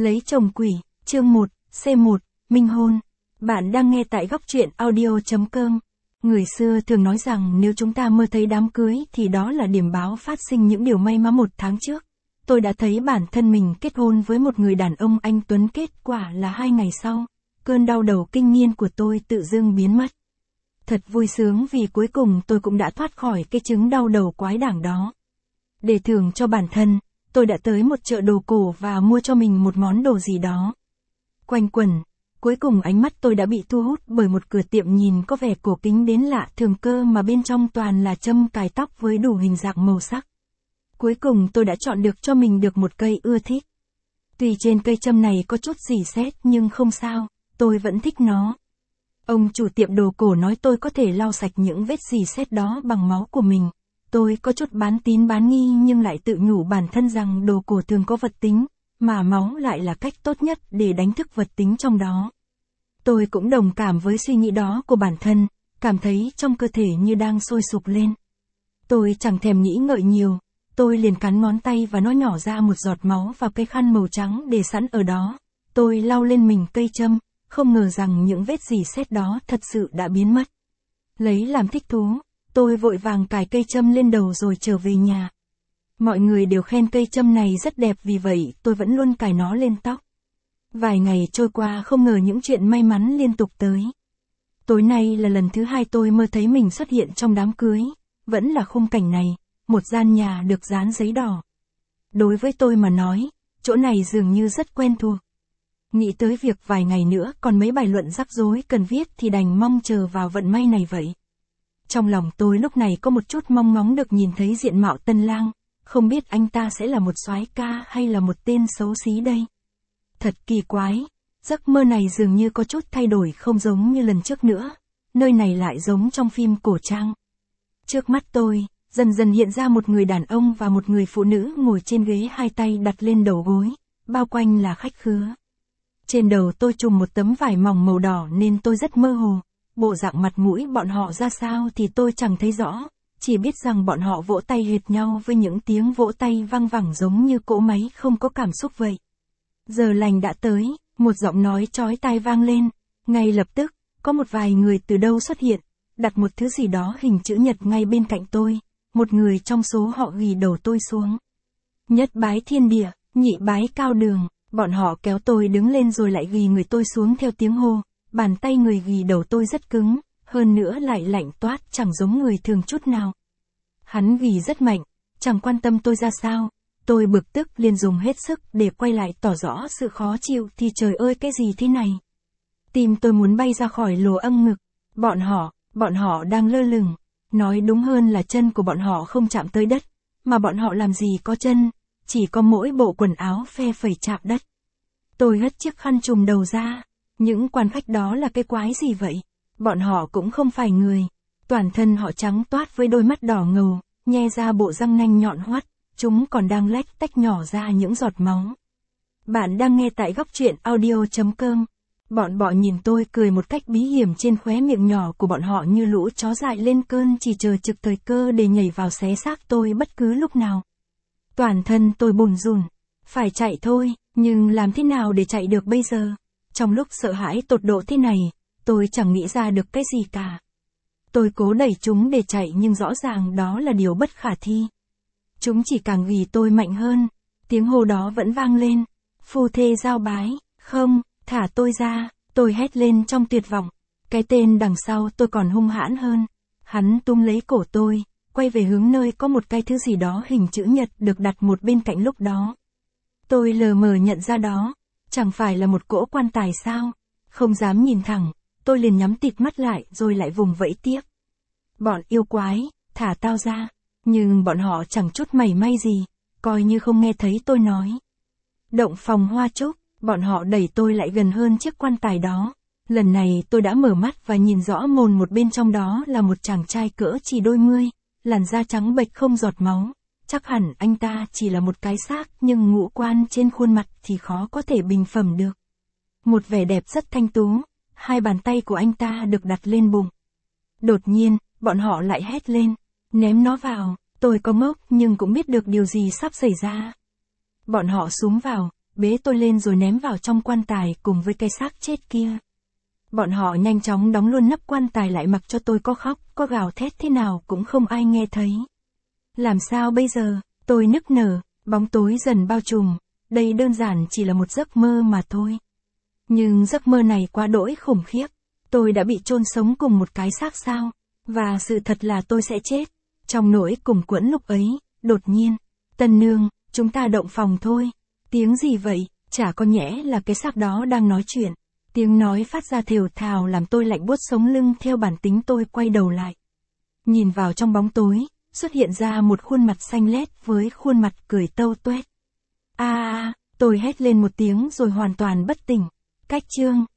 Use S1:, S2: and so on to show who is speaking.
S1: Lấy chồng quỷ, chương 1, C1, minh hôn. Bạn đang nghe tại góc truyện audio.com. Người xưa thường nói rằng nếu chúng ta mơ thấy đám cưới thì đó là điểm báo phát sinh những điều may mắn. 1 tháng trước, tôi đã thấy bản thân mình kết hôn với một người đàn ông anh tuấn. Kết quả là 2 ngày sau, cơn đau đầu kinh niên của tôi tự dưng biến mất. Thật vui sướng vì cuối cùng tôi cũng đã thoát khỏi cái chứng đau đầu quái đản đó. Để thưởng cho bản thân, tôi đã tới một chợ đồ cổ và mua cho mình một món đồ gì đó. Quanh quẩn, cuối cùng ánh mắt tôi đã bị thu hút bởi một cửa tiệm nhìn có vẻ cổ kính đến lạ thường cơ mà bên trong toàn là châm cài tóc với đủ hình dạng màu sắc. Cuối cùng tôi đã chọn được cho mình được một cây ưa thích. Tuy trên cây châm này có chút rỉ sét nhưng không sao, tôi vẫn thích nó. Ông chủ tiệm đồ cổ nói tôi có thể lau sạch những vết rỉ sét đó bằng máu của mình. Tôi có chút bán tín bán nghi nhưng lại tự nhủ bản thân rằng đồ cổ thường có vật tính, mà máu lại là cách tốt nhất để đánh thức vật tính trong đó. Tôi cũng đồng cảm với suy nghĩ đó của bản thân, cảm thấy trong cơ thể như đang sôi sục lên. Tôi chẳng thèm nghĩ ngợi nhiều, tôi liền cắn ngón tay và nó nhỏ ra một giọt máu vào cái khăn màu trắng để sẵn ở đó. Tôi lau lên mình cây châm, không ngờ rằng những vết rỉ sét đó thật sự đã biến mất. Lấy làm thích thú, tôi vội vàng cài cây châm lên đầu rồi trở về nhà. Mọi người đều khen cây châm này rất đẹp, vì vậy tôi vẫn luôn cài nó lên tóc. Vài ngày trôi qua không ngờ những chuyện may mắn liên tục tới. Tối nay là lần thứ 2 tôi mơ thấy mình xuất hiện trong đám cưới, vẫn là khung cảnh này, một gian nhà được dán giấy đỏ. Đối với tôi mà nói, chỗ này dường như rất quen thuộc. Nghĩ tới việc vài ngày nữa còn mấy bài luận rắc rối cần viết thì đành mong chờ vào vận may này vậy. Trong lòng tôi lúc này có một chút mong ngóng được nhìn thấy diện mạo tân lang, không biết anh ta sẽ là một soái ca hay là một tên xấu xí đây. Thật kỳ quái, giấc mơ này dường như có chút thay đổi, không giống như lần trước nữa, nơi này lại giống trong phim cổ trang. Trước mắt tôi, dần dần hiện ra một người đàn ông và một người phụ nữ ngồi trên ghế, hai tay đặt lên đầu gối, bao quanh là khách khứa. Trên đầu tôi trùm một tấm vải mỏng màu đỏ nên tôi rất mơ hồ. Bộ dạng mặt mũi bọn họ ra sao thì tôi chẳng thấy rõ, chỉ biết rằng bọn họ vỗ tay hệt nhau với những tiếng vỗ tay vang vẳng giống như cỗ máy không có cảm xúc vậy. Giờ lành đã tới, một giọng nói chói tai vang lên, ngay lập tức, có một vài người từ đâu xuất hiện, đặt một thứ gì đó hình chữ nhật ngay bên cạnh tôi, một người trong số họ ghi đầu tôi xuống. Nhất bái thiên địa, nhị bái cao đường, bọn họ kéo tôi đứng lên rồi lại ghi người tôi xuống theo tiếng hô. Bàn tay người ghi đầu tôi rất cứng, hơn nữa lại lạnh toát, chẳng giống người thường chút nào. Hắn ghi rất mạnh, chẳng quan tâm tôi ra sao. Tôi bực tức liền dùng hết sức để quay lại tỏ rõ sự khó chịu thì trời ơi cái gì thế này. Tim tôi muốn bay ra khỏi lỗ âm ngực. Bọn họ đang lơ lửng. Nói đúng hơn là chân của bọn họ không chạm tới đất. Mà bọn họ làm gì có chân, chỉ có mỗi bộ quần áo phe phẩy chạm đất. Tôi hất chiếc khăn trùm đầu ra. Những quan khách đó là cái quái gì vậy? Bọn họ cũng không phải người. Toàn thân họ trắng toát với đôi mắt đỏ ngầu, nhe ra bộ răng nanh nhọn hoắt, chúng còn đang lách tách nhỏ ra những giọt máu. Bạn đang nghe tại góc truyện audio.com. Bọn bọ nhìn tôi cười một cách bí hiểm, trên khóe miệng nhỏ của bọn họ như lũ chó dại lên cơn, chỉ chờ trực thời cơ để nhảy vào xé xác tôi bất cứ lúc nào. Toàn thân tôi bùn rùn, phải chạy thôi, nhưng làm thế nào để chạy được bây giờ? Trong lúc sợ hãi tột độ thế này, tôi chẳng nghĩ ra được cái gì cả. Tôi cố đẩy chúng để chạy nhưng rõ ràng đó là điều bất khả thi. Chúng chỉ càng ghi tôi mạnh hơn. Tiếng hô đó vẫn vang lên. Phu thê giao bái, không, thả tôi ra, tôi hét lên trong tuyệt vọng. Cái tên đằng sau tôi còn hung hãn hơn. Hắn túm lấy cổ tôi, quay về hướng nơi có một cái thứ gì đó hình chữ nhật được đặt một bên cạnh lúc đó. Tôi lờ mờ nhận ra đó. Chẳng phải là một cỗ quan tài sao? Không dám nhìn thẳng, tôi liền nhắm tịt mắt lại rồi lại vùng vẫy tiếp. Bọn yêu quái, thả tao ra. Nhưng bọn họ chẳng chút mảy may gì, coi như không nghe thấy tôi nói. Động phòng hoa trúc, bọn họ đẩy tôi lại gần hơn chiếc quan tài đó. Lần này tôi đã mở mắt và nhìn rõ mồn một bên trong đó là một chàng trai cỡ chỉ đôi mươi, làn da trắng bệch không giọt máu. Chắc hẳn anh ta chỉ là một cái xác nhưng ngũ quan trên khuôn mặt thì khó có thể bình phẩm được. Một vẻ đẹp rất thanh tú, hai bàn tay của anh ta được đặt lên bụng. Đột nhiên, bọn họ lại hét lên, ném nó vào. Tôi có ngốc nhưng cũng biết được điều gì sắp xảy ra. Bọn họ xúm vào, bế tôi lên rồi ném vào trong quan tài cùng với cái xác chết kia. Bọn họ nhanh chóng đóng luôn nắp quan tài lại mặc cho tôi có khóc, có gào thét thế nào cũng không ai nghe thấy. Làm sao bây giờ, tôi nức nở, bóng tối dần bao trùm, đây đơn giản chỉ là một giấc mơ mà thôi. Nhưng giấc mơ này quá đỗi khủng khiếp, tôi đã bị chôn sống cùng một cái xác sao, và sự thật là tôi sẽ chết. Trong nỗi cùng quẫn lúc ấy, đột nhiên, Tân nương, chúng ta động phòng thôi. Tiếng gì vậy, chả có nhẽ là cái xác đó đang nói chuyện. Tiếng nói phát ra thều thào làm tôi lạnh buốt sống lưng, theo bản tính tôi quay đầu lại. Nhìn vào trong bóng tối, xuất hiện ra một khuôn mặt xanh lét với khuôn mặt cười tâu tuét. Tôi hét lên một tiếng rồi hoàn toàn bất tỉnh. Cách chương